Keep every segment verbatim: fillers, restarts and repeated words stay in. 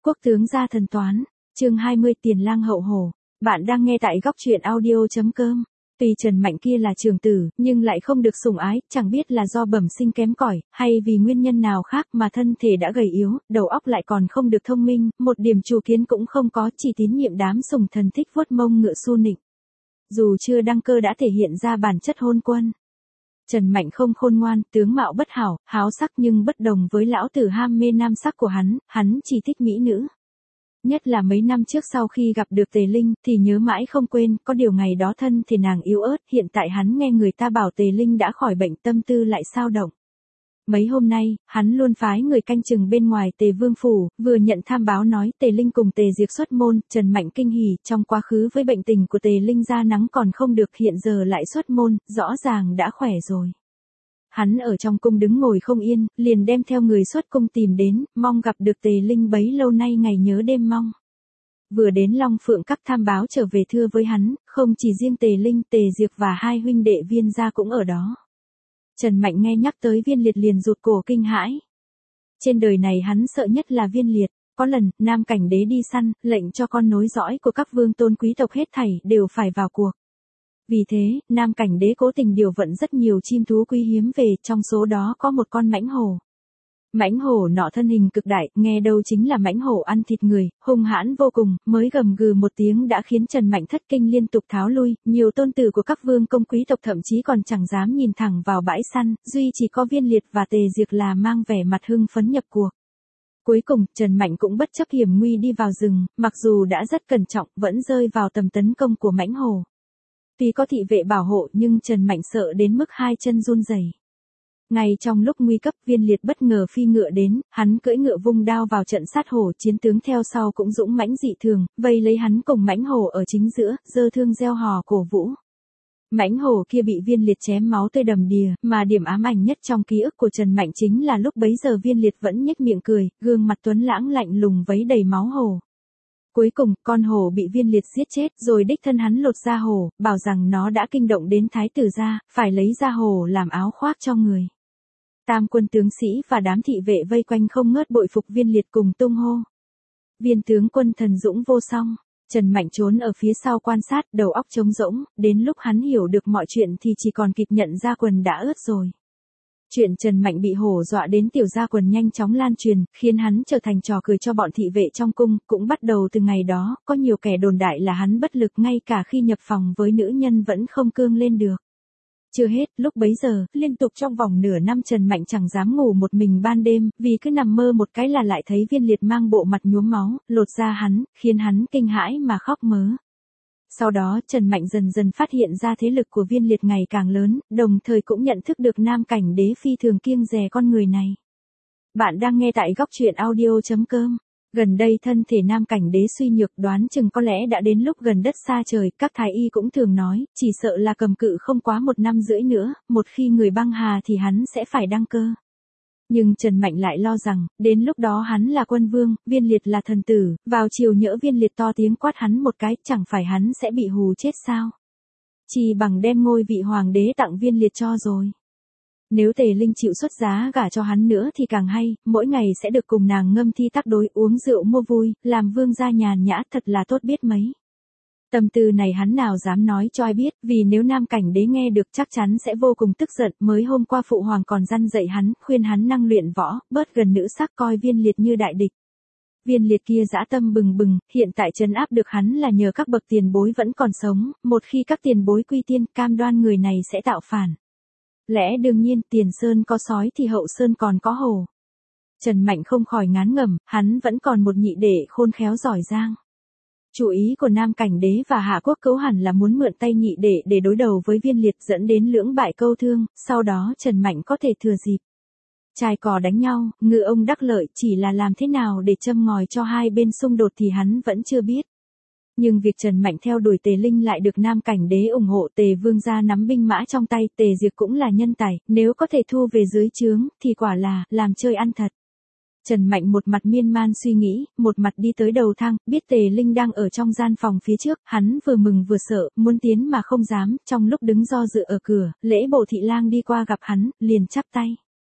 Quốc tướng gia thần toán, chương hai mươi Tiền lang hậu hổ. Bạn đang nghe tại góc truyện audio.com. Tuy Trần Mạnh kia là trưởng tử, nhưng lại không được sủng ái, chẳng biết là do bẩm sinh kém cỏi, hay vì nguyên nhân nào khác mà thân thể đã gầy yếu, đầu óc lại còn không được thông minh, một điểm chủ kiến cũng không có, chỉ tín nhiệm đám sủng thần thích vuốt mông ngựa su nịnh. Dù chưa đăng cơ đã thể hiện ra bản chất hôn quân. Trần Mạnh không khôn ngoan, tướng mạo bất hảo, háo sắc nhưng bất đồng với lão tử ham mê nam sắc của hắn, hắn chỉ thích mỹ nữ. Nhất là mấy năm trước sau khi gặp được Tề Linh, thì nhớ mãi không quên, có điều ngày đó thân thì nàng yếu ớt, hiện tại hắn nghe người ta bảo Tề Linh đã khỏi bệnh tâm tư lại sao động. Mấy hôm nay, hắn luôn phái người canh chừng bên ngoài Tề Vương Phủ, vừa nhận tham báo nói Tề Linh cùng Tề Diệp xuất môn, Trần Mạnh kinh hỉ, trong quá khứ với bệnh tình của Tề Linh da nắng còn không được, hiện giờ lại xuất môn, rõ ràng đã khỏe rồi. Hắn ở trong cung đứng ngồi không yên, liền đem theo người xuất cung tìm đến, mong gặp được Tề Linh bấy lâu nay ngày nhớ đêm mong. Vừa đến Long Phượng các tham báo trở về thưa với hắn, không chỉ riêng Tề Linh, Tề Diệp và hai huynh đệ Viên gia cũng ở đó. Trần Mạnh nghe nhắc tới Viên Liệt liền rụt cổ kinh hãi. Trên đời này hắn sợ nhất là Viên Liệt, có lần, Nam Cảnh Đế đi săn, lệnh cho con nối dõi của các vương tôn quý tộc hết thảy đều phải vào cuộc. Vì thế, Nam Cảnh Đế cố tình điều vận rất nhiều chim thú quý hiếm về, trong số đó có một con mãnh hổ. Mãnh hổ nọ thân hình cực đại, nghe đâu chính là mãnh hổ ăn thịt người, hung hãn vô cùng, mới gầm gừ một tiếng đã khiến Trần Mạnh thất kinh liên tục tháo lui, nhiều tôn tử của các vương công quý tộc thậm chí còn chẳng dám nhìn thẳng vào bãi săn, duy chỉ có Viên Liệt và Tề Diệp là mang vẻ mặt hưng phấn nhập cuộc. Cuối cùng, Trần Mạnh cũng bất chấp hiểm nguy đi vào rừng, mặc dù đã rất cẩn trọng, vẫn rơi vào tầm tấn công của mãnh hổ. Tuy có thị vệ bảo hộ nhưng Trần Mạnh sợ đến mức hai chân run rẩy. Ngay trong lúc nguy cấp, Viên Liệt bất ngờ phi ngựa đến, hắn cưỡi ngựa vung đao vào trận sát hổ, chiến tướng theo sau cũng dũng mãnh dị thường, vây lấy hắn cùng mãnh hổ ở chính giữa, giơ thương reo hò cổ vũ. Mãnh hổ kia bị Viên Liệt chém máu tươi đầm đìa, mà điểm ám ảnh nhất trong ký ức của Trần Mạnh chính là lúc bấy giờ Viên Liệt vẫn nhếch miệng cười, gương mặt tuấn lãng lạnh lùng vấy đầy máu hổ. Cuối cùng, con hổ bị Viên Liệt giết chết, rồi đích thân hắn lột da hổ, bảo rằng nó đã kinh động đến thái tử gia, phải lấy da hổ làm áo khoác cho người. Tam quân tướng sĩ và đám thị vệ vây quanh không ngớt bội phục Viên Liệt cùng tung hô. Viên tướng quân thần dũng vô song. Trần Mạnh trốn ở phía sau quan sát, đầu óc trống rỗng, đến lúc hắn hiểu được mọi chuyện thì chỉ còn kịp nhận ra quần đã ướt rồi. Chuyện Trần Mạnh bị hổ dọa đến tiểu gia quần nhanh chóng lan truyền, khiến hắn trở thành trò cười cho bọn thị vệ trong cung, cũng bắt đầu từ ngày đó, có nhiều kẻ đồn đại là hắn bất lực ngay cả khi nhập phòng với nữ nhân vẫn không cương lên được. Chưa hết, lúc bấy giờ, liên tục trong vòng nửa năm Trần Mạnh chẳng dám ngủ một mình ban đêm, vì cứ nằm mơ một cái là lại thấy Viên Liệt mang bộ mặt nhuốm máu, lột da hắn, khiến hắn kinh hãi mà khóc mớ. Sau đó, Trần Mạnh dần dần phát hiện ra thế lực của Viên Liệt ngày càng lớn, đồng thời cũng nhận thức được Nam Cảnh Đế phi thường kiêng dè con người này. Bạn đang nghe tại góc truyện audio.com. Gần đây thân thể Nam Cảnh Đế suy nhược, đoán chừng có lẽ đã đến lúc gần đất xa trời, các thái y cũng thường nói, chỉ sợ là cầm cự không quá một năm rưỡi nữa, một khi người băng hà thì hắn sẽ phải đăng cơ. Nhưng Trần Mạnh lại lo rằng, đến lúc đó hắn là quân vương, Viên Liệt là thần tử, vào chiều nhỡ Viên Liệt to tiếng quát hắn một cái, chẳng phải hắn sẽ bị hù chết sao? Chỉ bằng đem ngôi vị hoàng đế tặng Viên Liệt cho rồi. Nếu Tề Linh chịu xuất giá gả cho hắn nữa thì càng hay, mỗi ngày sẽ được cùng nàng ngâm thi tác đối, uống rượu mua vui, làm vương gia nhàn nhã, thật là tốt biết mấy. Tâm tư này hắn nào dám nói cho ai biết, vì nếu Nam Cảnh Đế nghe được chắc chắn sẽ vô cùng tức giận, mới hôm qua phụ hoàng còn răn dạy hắn, khuyên hắn năng luyện võ, bớt gần nữ sắc coi Viên Liệt như đại địch. Viên Liệt kia dã tâm bừng bừng, hiện tại trấn áp được hắn là nhờ các bậc tiền bối vẫn còn sống, một khi các tiền bối quy tiên, cam đoan người này sẽ tạo phản. Lẽ đương nhiên, Tiền Sơn có sói thì Hậu Sơn còn có hổ. Trần Mạnh không khỏi ngán ngẩm, hắn vẫn còn một nhị đệ khôn khéo giỏi giang. Chủ ý của Nam Cảnh Đế và Hạ Quốc Cấu hẳn là muốn mượn tay nhị đệ để đối đầu với Viên Liệt, dẫn đến lưỡng bại câu thương, sau đó Trần Mạnh có thể thừa dịp chài cò đánh nhau, ngư ông đắc lợi, chỉ là làm thế nào để châm ngòi cho hai bên xung đột thì hắn vẫn chưa biết. Nhưng việc Trần Mạnh theo đuổi Tề Linh lại được Nam Cảnh Đế ủng hộ, Tề Vương gia nắm binh mã trong tay, Tề Diệp cũng là nhân tài, nếu có thể thu về dưới trướng, thì quả là, làm chơi ăn thật. Trần Mạnh một mặt miên man suy nghĩ, một mặt đi tới đầu thang, biết Tề Linh đang ở trong gian phòng phía trước, hắn vừa mừng vừa sợ, muốn tiến mà không dám, trong lúc đứng do dự ở cửa, Lễ Bộ Thị Lang đi qua gặp hắn, liền chắp tay.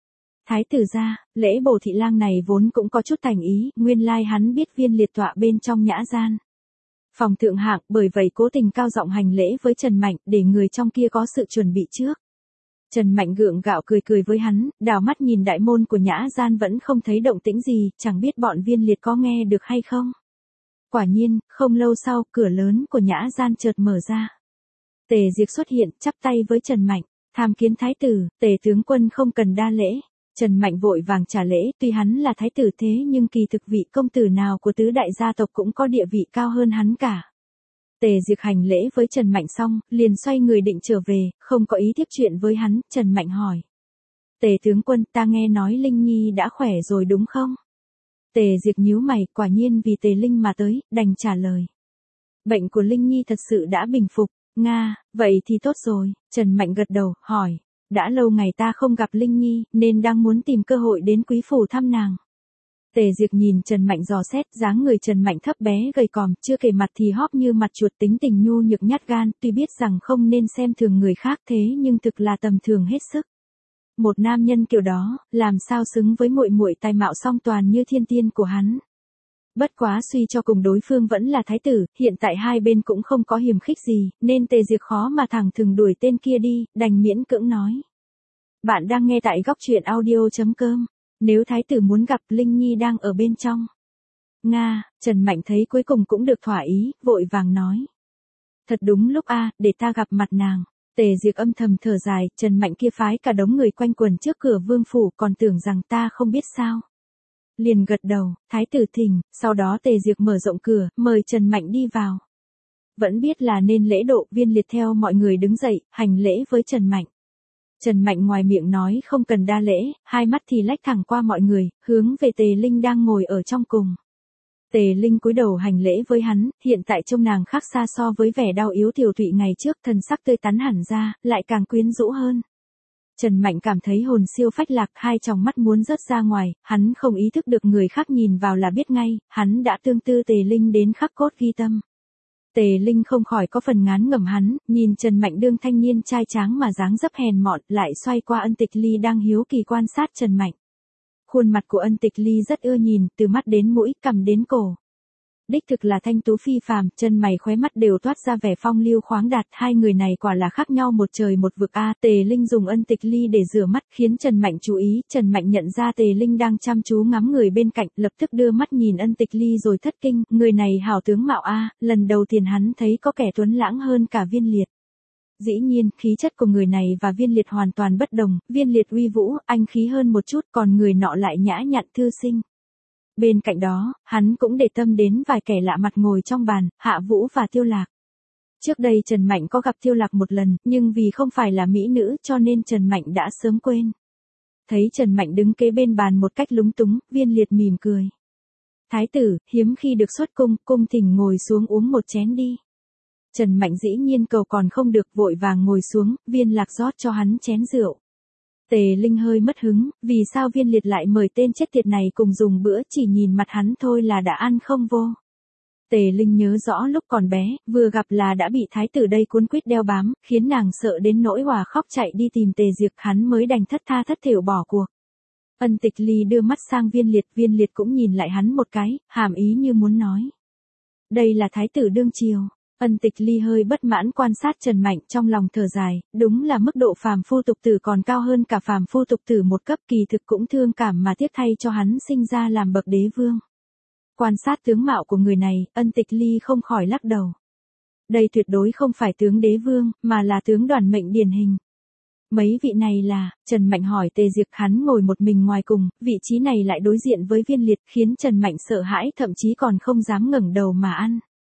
Thái tử gia, lễ bổ thị lang này vốn cũng có chút thành ý, nguyên lai hắn biết Viên Liệt tọa bên trong nhã gian. Phòng thượng hạng, bởi vậy cố tình cao giọng hành lễ với Trần Mạnh, để người trong kia có sự chuẩn bị trước. Trần Mạnh gượng gạo cười cười với hắn, đảo mắt nhìn đại môn của nhã gian vẫn không thấy động tĩnh gì, chẳng biết bọn Viên Liệt có nghe được hay không. Quả nhiên, không lâu sau, cửa lớn của nhã gian chợt mở ra. Tề Diệp xuất hiện, chắp tay với Trần Mạnh, tham kiến thái tử, Tề tướng quân không cần đa lễ. Trần Mạnh vội vàng trả lễ, tuy hắn là thái tử thế nhưng kỳ thực vị công tử nào của tứ đại gia tộc cũng có địa vị cao hơn hắn cả. Tề Diệp hành lễ với Trần Mạnh xong, liền xoay người định trở về, không có ý tiếp chuyện với hắn, Trần Mạnh hỏi. Tề tướng quân, ta nghe nói Linh Nhi đã khỏe rồi đúng không? Tề Diệp nhíu mày, quả nhiên vì Tề Linh mà tới, đành trả lời. Bệnh của Linh Nhi thật sự đã bình phục, Nga, vậy thì tốt rồi, Trần Mạnh gật đầu, hỏi. Đã lâu ngày ta không gặp Linh Nhi, nên đang muốn tìm cơ hội đến quý phủ thăm nàng. Tề Diệp nhìn Trần Mạnh dò xét, dáng người Trần Mạnh thấp bé gầy còm, chưa kể mặt thì hóp như mặt chuột, tính tình nhu nhược nhát gan, tuy biết rằng không nên xem thường người khác thế nhưng thực là tầm thường hết sức. Một nam nhân kiểu đó, làm sao xứng với muội muội tài mạo song toàn như thiên tiên của hắn. Bất quá suy cho cùng đối phương vẫn là thái tử, hiện tại hai bên cũng không có hiềm khích gì, nên Tề Diệp khó mà thẳng thừng đuổi tên kia đi, đành miễn cưỡng nói. Bạn đang nghe tại góc truyện audio chấm com. Nếu thái tử muốn gặp, Linh Nhi đang ở bên trong. Nga, Trần Mạnh thấy cuối cùng cũng được thỏa ý, vội vàng nói. Thật đúng lúc a, để ta gặp mặt nàng. Tề Diệp âm thầm thở dài, Trần Mạnh kia phái cả đống người quanh quần trước cửa vương phủ, còn tưởng rằng ta không biết sao. Liền gật đầu, thái tử thỉnh, sau đó Tề Diệp mở rộng cửa, mời Trần Mạnh đi vào. Vẫn biết là nên lễ độ, Viên Liệt theo mọi người đứng dậy, hành lễ với Trần Mạnh. Trần Mạnh ngoài miệng nói không cần đa lễ, hai mắt thì lách thẳng qua mọi người, hướng về Tề Linh đang ngồi ở trong cùng. Tề Linh cúi đầu hành lễ với hắn, hiện tại trông nàng khác xa so với vẻ đau yếu tiểu tụy ngày trước, thần sắc tươi tắn hẳn ra, lại càng quyến rũ hơn. Trần Mạnh cảm thấy hồn siêu phách lạc, hai tròng mắt muốn rớt ra ngoài, hắn không ý thức được người khác nhìn vào là biết ngay, hắn đã tương tư Tề Linh đến khắc cốt ghi tâm. Tề Linh không khỏi có phần ngán ngẩm hắn, nhìn Trần Mạnh đương thanh niên trai tráng mà dáng dấp hèn mọn, lại xoay qua Ân Tịch Ly đang hiếu kỳ quan sát Trần Mạnh. Khuôn mặt của Ân Tịch Ly rất ưa nhìn, từ mắt đến mũi, cằm đến cổ. Đích thực là thanh tú phi phàm, chân mày khóe mắt đều toát ra vẻ phong lưu khoáng đạt, hai người này quả là khác nhau một trời một vực a. Tề Linh dùng Ân Tịch Ly để rửa mắt, khiến Trần Mạnh chú ý, Trần Mạnh nhận ra Tề Linh đang chăm chú ngắm người bên cạnh, lập tức đưa mắt nhìn Ân Tịch Ly rồi thất kinh, người này hảo tướng mạo a, lần đầu tiên hắn thấy có kẻ tuấn lãng hơn cả Viên Liệt. Dĩ nhiên, khí chất của người này và Viên Liệt hoàn toàn bất đồng, Viên Liệt uy vũ, anh khí hơn một chút, còn người nọ lại nhã nhặn thư sinh. Bên cạnh đó, hắn cũng để tâm đến vài kẻ lạ mặt ngồi trong bàn, Hạ Vũ và Tiêu Lạc. Trước đây Trần Mạnh có gặp Tiêu Lạc một lần, nhưng vì không phải là mỹ nữ cho nên Trần Mạnh đã sớm quên. Thấy Trần Mạnh đứng kế bên bàn một cách lúng túng, Viên Liệt mỉm cười. Thái tử, hiếm khi được xuất cung, cung thỉnh ngồi xuống uống một chén đi. Trần Mạnh dĩ nhiên cầu còn không được, vội vàng ngồi xuống, Viên Lạc rót cho hắn chén rượu. Tề Linh hơi mất hứng, vì sao Viên Liệt lại mời tên chết tiệt này cùng dùng bữa, chỉ nhìn mặt hắn thôi là đã ăn không vô. Tề Linh nhớ rõ lúc còn bé, vừa gặp là đã bị thái tử đây cuốn quýt đeo bám, khiến nàng sợ đến nỗi hòa khóc chạy đi tìm Tề Diệp, hắn mới đành thất tha thất thểu bỏ cuộc. Ân Tịch Ly đưa mắt sang Viên Liệt, Viên Liệt cũng nhìn lại hắn một cái, hàm ý như muốn nói. Đây là thái tử đương triều. Ân Tịch Ly hơi bất mãn quan sát Trần Mạnh, trong lòng thở dài, đúng là mức độ phàm phu tục tử còn cao hơn cả phàm phu tục tử một cấp, kỳ thực cũng thương cảm mà tiếc thay cho hắn sinh ra làm bậc đế vương. Quan sát tướng mạo của người này, Ân Tịch Ly không khỏi lắc đầu. Đây tuyệt đối không phải tướng đế vương, mà là tướng đoàn mệnh điển hình. Mấy vị này là, Trần Mạnh hỏi Tề Diệp, hắn ngồi một mình ngoài cùng, vị trí này lại đối diện với Viên Liệt, khiến Trần Mạnh sợ hãi, thậm chí còn không dám ngẩng đầu mà ăn.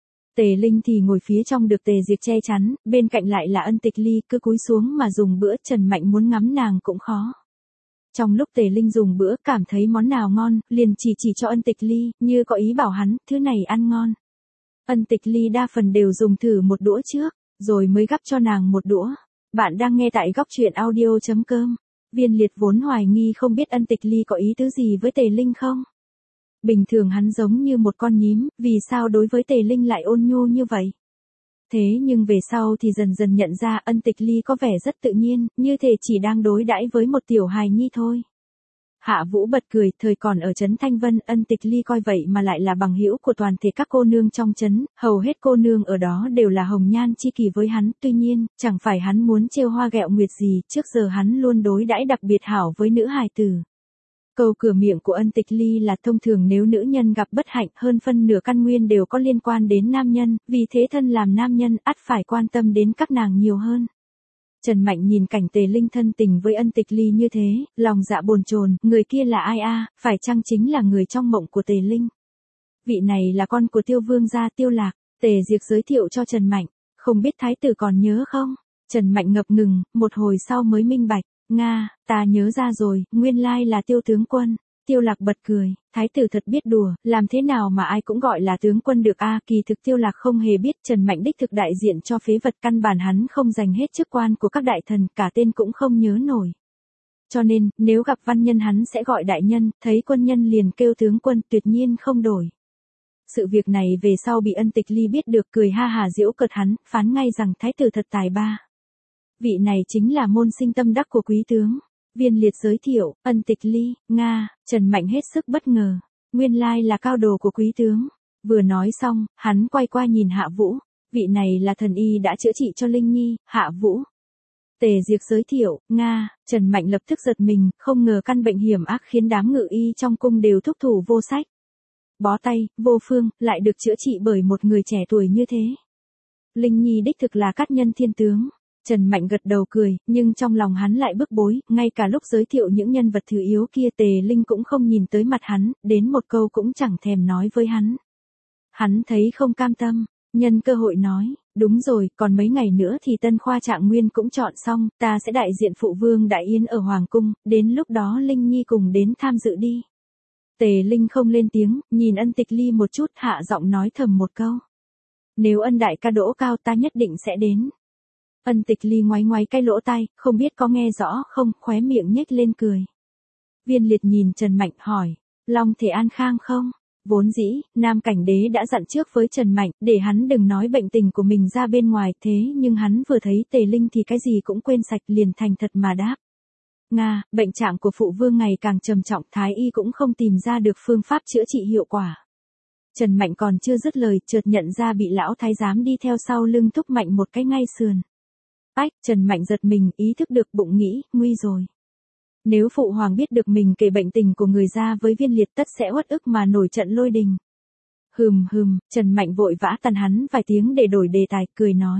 Tề Linh thì ngồi phía trong được Tề Diệp che chắn, bên cạnh lại là Ân Tịch Ly, cứ cúi xuống mà dùng bữa, Trần Mạnh muốn ngắm nàng cũng khó. Trong lúc Tề Linh dùng bữa cảm thấy món nào ngon, liền chỉ chỉ cho Ân Tịch Ly, như có ý bảo hắn, thứ này ăn ngon. Ân Tịch Ly đa phần đều dùng thử một đũa trước, rồi mới gắp cho nàng một đũa. Bạn đang nghe tại góc truyện audio chấm com. Viên Liệt vốn hoài nghi không biết Ân Tịch Ly có ý tứ gì với Tề Linh không. Bình thường hắn giống như một con nhím, vì sao đối với Tề Linh lại ôn nhu như vậy? Thế nhưng về sau thì dần dần nhận ra Ân Tịch Ly có vẻ rất tự nhiên, như thể chỉ đang đối đãi với một tiểu hài nhi thôi. Hạ Vũ bật cười, thời còn ở trấn Thanh Vân, Ân Tịch Ly coi vậy mà lại là bằng hữu của toàn thể các cô nương trong trấn, hầu hết cô nương ở đó đều là hồng nhan chi kỷ với hắn, tuy nhiên, chẳng phải hắn muốn trêu hoa ghẹo nguyệt gì, trước giờ hắn luôn đối đãi đặc biệt hảo với nữ hài tử. Câu cửa miệng của Ân Tịch Ly là thông thường nếu nữ nhân gặp bất hạnh, hơn phân nửa căn nguyên đều có liên quan đến nam nhân, vì thế thân làm nam nhân ắt phải quan tâm đến các nàng nhiều hơn. Trần Mạnh nhìn cảnh Tề Linh thân tình với Ân Tịch Ly như thế, lòng dạ bồn chồn, người kia là ai a, phải chăng chính là người trong mộng của Tề Linh? Vị này là con của Tiêu Vương gia Tiêu Lạc, Tề Diệp giới thiệu cho Trần Mạnh, không biết thái tử còn nhớ không? Trần Mạnh ngập ngừng, một hồi sau mới minh bạch, Nga, ta nhớ ra rồi, nguyên lai là Tiêu tướng quân. Tiêu Lạc bật cười, thái tử thật biết đùa, làm thế nào mà ai cũng gọi là tướng quân được a, kỳ thực Tiêu Lạc không hề biết Trần Mạnh đích thực đại diện cho phế vật, căn bản hắn không giành hết chức quan của các đại thần, cả tên cũng không nhớ nổi. Cho nên, nếu gặp văn nhân hắn sẽ gọi đại nhân, thấy quân nhân liền kêu tướng quân, tuyệt nhiên không đổi. Sự việc này về sau bị Ân Tịch Ly biết được, cười ha hà giễu cợt hắn, phán ngay rằng thái tử thật tài ba. Vị này chính là môn sinh tâm đắc của quý tướng. Viên Liệt giới thiệu, Ân Tịch Ly, Nga, Trần Mạnh hết sức bất ngờ, nguyên lai là cao đồ của quý tướng. Vừa nói xong, hắn quay qua nhìn Hạ Vũ, vị này là thần y đã chữa trị cho Linh Nhi, Hạ Vũ. Tề Diệp giới thiệu, Nga, Trần Mạnh lập tức giật mình, không ngờ căn bệnh hiểm ác khiến đám ngự y trong cung đều thúc thủ vô sách. Bó tay, vô phương, lại được chữa trị bởi một người trẻ tuổi như thế. Linh Nhi đích thực là cát nhân thiên tướng. Trần Mạnh gật đầu cười, nhưng trong lòng hắn lại bức bối, ngay cả lúc giới thiệu những nhân vật thứ yếu kia Tề Linh cũng không nhìn tới mặt hắn, đến một câu cũng chẳng thèm nói với hắn. Hắn thấy không cam tâm, nhân cơ hội nói, đúng rồi, còn mấy ngày nữa thì Tân Khoa Trạng Nguyên cũng chọn xong, ta sẽ đại diện phụ vương đại yến ở Hoàng Cung, đến lúc đó Linh Nhi cùng đến tham dự đi. Tề Linh không lên tiếng, nhìn Ân Tịch Ly một chút, hạ giọng nói thầm một câu. Nếu Ân đại ca đỗ cao ta nhất định sẽ đến. Ân Tịch Ly ngoáy ngoáy cái lỗ tai, không biết có nghe rõ không, khóe miệng nhếch lên cười. Viên Liệt nhìn Trần Mạnh hỏi, Long thể an khang không? Vốn dĩ, Nam Cảnh Đế đã dặn trước với Trần Mạnh, để hắn đừng nói bệnh tình của mình ra bên ngoài, thế nhưng hắn vừa thấy Tề Linh thì cái gì cũng quên sạch, liền thành thật mà đáp. Nga, bệnh trạng của phụ vương ngày càng trầm trọng, thái y cũng không tìm ra được phương pháp chữa trị hiệu quả. Trần Mạnh còn chưa dứt lời, chợt nhận ra bị lão thái giám đi theo sau lưng thúc mạnh một cái ngay sườn. Ách, Trần Mạnh giật mình, ý thức được bụng nghĩ, nguy rồi. Nếu phụ hoàng biết được mình kể bệnh tình của người ra với Viên Liệt tất sẽ uất ức mà nổi trận lôi đình. Hừm hừm, Trần Mạnh vội vã tàn hắn vài tiếng để đổi đề tài, cười nói.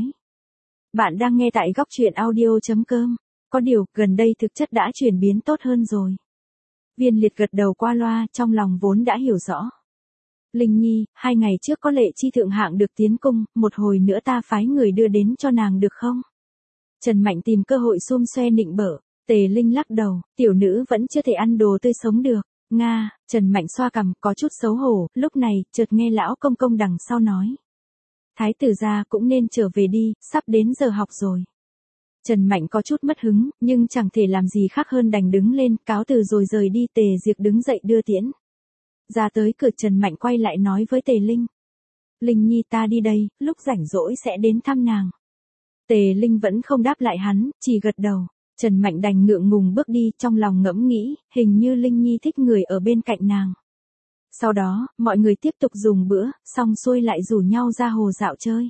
Bạn đang nghe tại góc truyện audio chấm com. Có điều, gần đây thực chất đã chuyển biến tốt hơn rồi. Viên Liệt gật đầu qua loa, trong lòng vốn đã hiểu rõ. Linh Nhi, hai ngày trước có lệ chi thượng hạng được tiến cung, một hồi nữa ta phái người đưa đến cho nàng được không? Trần Mạnh tìm cơ hội xum xoe nịnh bợ. Tề Linh lắc đầu, tiểu nữ vẫn chưa thể ăn đồ tươi sống được. Nga, Trần Mạnh xoa cằm, có chút xấu hổ, lúc này, chợt nghe lão công công đằng sau nói. Thái tử gia cũng nên trở về đi, sắp đến giờ học rồi. Trần Mạnh có chút mất hứng, nhưng chẳng thể làm gì khác hơn đành đứng lên, cáo từ rồi rời đi. Tề Diệp đứng dậy đưa tiễn. Ra tới cửa, Trần Mạnh quay lại nói với Tề Linh. Linh Nhi, ta đi đây, lúc rảnh rỗi sẽ đến thăm nàng. Tề Linh vẫn không đáp lại hắn, chỉ gật đầu. Trần Mạnh đành ngượng ngùng bước đi, trong lòng ngẫm nghĩ, hình như Linh Nhi thích người ở bên cạnh nàng. Sau đó, mọi người tiếp tục dùng bữa, xong xuôi lại rủ nhau ra hồ dạo chơi.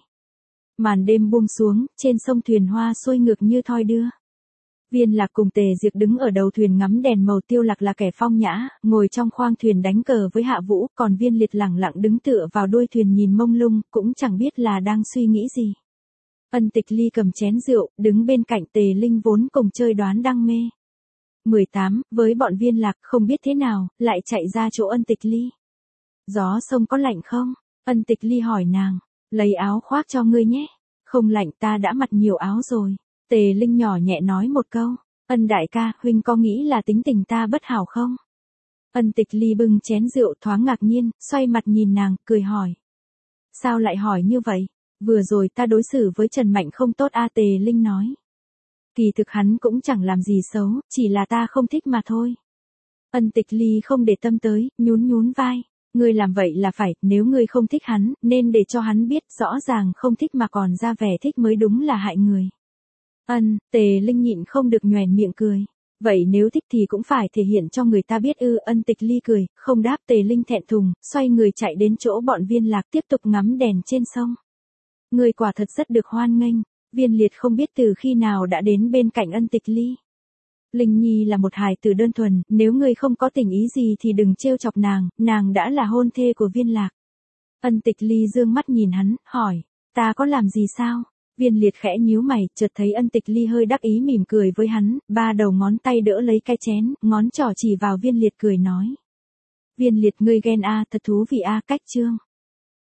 Màn đêm buông xuống, trên sông thuyền hoa xuôi ngược như thoi đưa. Viên Lạc cùng Tề Diệp đứng ở đầu thuyền ngắm đèn màu. Tiêu Lạc là kẻ phong nhã, ngồi trong khoang thuyền đánh cờ với Hạ Vũ, còn Viên Liệt lẳng lặng đứng tựa vào đuôi thuyền nhìn mông lung, cũng chẳng biết là đang suy nghĩ gì. Ân Tịch Ly cầm chén rượu, đứng bên cạnh Tề Linh vốn cùng chơi đoán đăng mê. mười tám, với bọn Viên Lạc không biết thế nào, lại chạy ra chỗ Ân Tịch Ly. Gió sông có lạnh không? Ân Tịch Ly hỏi nàng, lấy áo khoác cho ngươi nhé. Không lạnh, ta đã mặc nhiều áo rồi. Tề Linh nhỏ nhẹ nói một câu, Ân đại ca, huynh có nghĩ là tính tình ta bất hảo không? Ân Tịch Ly bưng chén rượu thoáng ngạc nhiên, xoay mặt nhìn nàng, cười hỏi. Sao lại hỏi như vậy? Vừa rồi ta đối xử với Trần Mạnh không tốt a. Tề Linh nói. Kỳ thực hắn cũng chẳng làm gì xấu, chỉ là ta không thích mà thôi. Ân Tịch Ly không để tâm tới, nhún nhún vai. Ngươi làm vậy là phải, nếu ngươi không thích hắn, nên để cho hắn biết, rõ ràng không thích mà còn ra vẻ thích mới đúng là hại người. Ân, Tề Linh nhịn không được nhoẻn miệng cười. Vậy nếu thích thì cũng phải thể hiện cho người ta biết ư. Ân Tịch Ly cười, không đáp. Tề Linh thẹn thùng, xoay người chạy đến chỗ bọn Viên Lạc tiếp tục ngắm đèn trên sông. Người quả thật rất được hoan nghênh. Viên Liệt không biết từ khi nào đã đến bên cạnh Ân Tịch Ly. Linh Nhi là một hài tử đơn thuần, nếu ngươi không có tình ý gì thì đừng trêu chọc nàng, nàng đã là hôn thê của Viên Lạc. Ân Tịch Ly dương mắt nhìn hắn, hỏi, ta có làm gì sao? Viên Liệt khẽ nhíu mày, chợt thấy Ân Tịch Ly hơi đắc ý mỉm cười với hắn, ba đầu ngón tay đỡ lấy cái chén, ngón trỏ chỉ vào Viên Liệt cười nói. Viên Liệt ngươi ghen a, thật thú vị a, cách chương.